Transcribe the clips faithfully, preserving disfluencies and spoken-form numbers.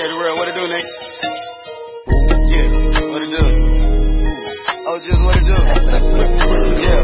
Yeah, the real, what it do, nigga? Yeah, what it do? Oh, just what it do? Yeah.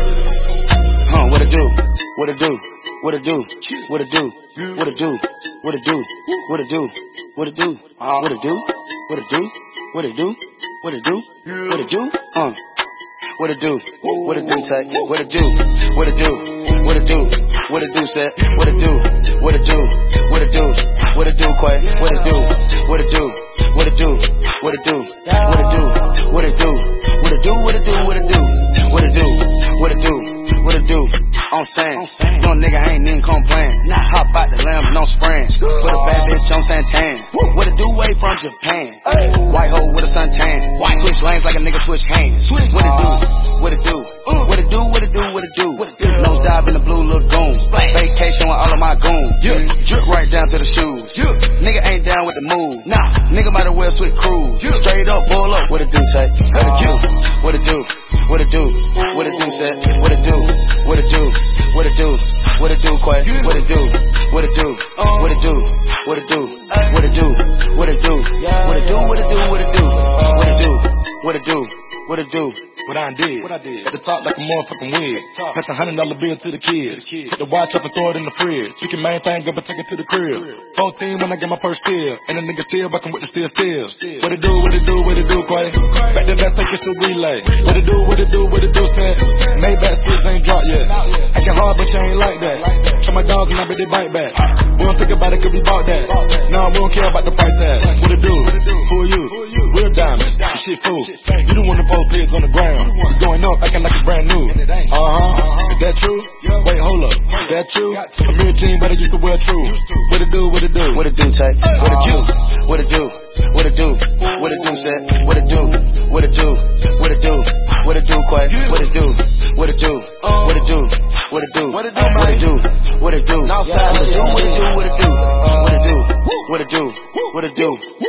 Huh, what it do? What it do? What it do? What it do? What it do? What it do? What it do? What it do? What it do? What it do? What it do? What it do? What it do? Uh. What it do? What it do, Tay? What it do? What it do? What it do? What it do, Set? What it do? What it do? What it do? What it do, Quay? What it do? What it do? What it do? What it do? What it do? What it do? What it do? What it do? What it do? What it do? What it do? What it do? I'm saying, young nigga ain't even complain. Hop out the lamb, no spraying. Put a bad bitch on Santan. What it do? Way from Japan. White hoe with a suntan. Switch lanes like a nigga switch hands. What it do? What it do? What it do? What it do? What it do? Nose dive in the blue lagoon. Vacation with all of my goons. Drip right down to the shoes. Nigga ain't down with the move. Nah, nigga might as well switch crews. Straight up, pull up. What it do, Tay? What it do? What it do? What it do? What it do, Set? What it do? What it do? What it do? What it do, Quay? What it do? What it do? What it do? What it do? What it do? What it do? What it do? What it do? What it do? What it do? What it do? What it do? What I did. What I did. At the top like a motherfucking wig. Pass a hundred dollar bill to the kids. Take the watch off and throw it in the fridge. You can main thing up and take it to the crib. fourteen when I get my first steal. And the nigga still bucking with the steel steels. What it do, what it do, what it do, Quay? Back to back, take it to relay. What it do, what it do, what it do, Set? Maybach sticks ain't dropped yet. Acting hard, but you ain't like that. Show my dogs and I bet they bite back. We don't think about it cause we bought that. Nah, we don't care about the price tag. What it do? Who are you? Real diamonds. You shit fool. You the one that post pigs on the ground. You going up acting like it's brand new. Uh-huh. Is that true? Wait, hold up. Is that true? I'm real team, but I used to wear true. What it do? What it do? What it do, Tay? What it do? What it do? What it do? What it do, Set? What it do? What it do? What it do? What it do, Quay? What it do? What it do? What it do? What it do? What it do? What it do? What it do? What it do? What it do? What it do? What it do? What it do? What it do?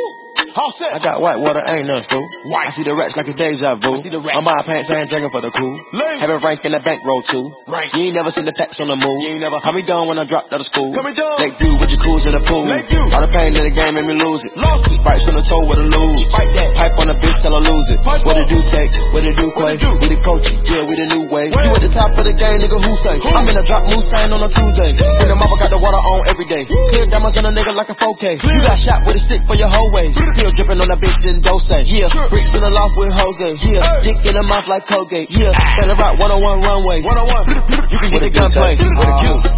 I got white water, ain't nothing fool. I see the rats like a deja vu. I'm buying pants, I ain't drinking for the cool. Having rank in the bankroll too. You ain't never seen the packs on the move. You ain't never how me done when I dropped out of school. Lake view with your cools in the pool. All the pain in the game made me lose it. Sprites from the toe with a lose. Pipe on the bitch till I lose it. What it do, take? What it do, Quay? We the coach, yeah, we the new wave. You at the top of the game, nigga, who say? I'm in a drop moose sign on a Tuesday. Bring the mama got the water on every day. Clear diamonds on a nigga like a four K. You got shot with a stick for your whole way. Still dripping on that bitch in Dose. Yeah, bricks in the loft with Jose. Yeah, dick in the mouth like Colgate. Yeah, stand around one oh one runway. one oh one. You can hit the gunplay. What it do?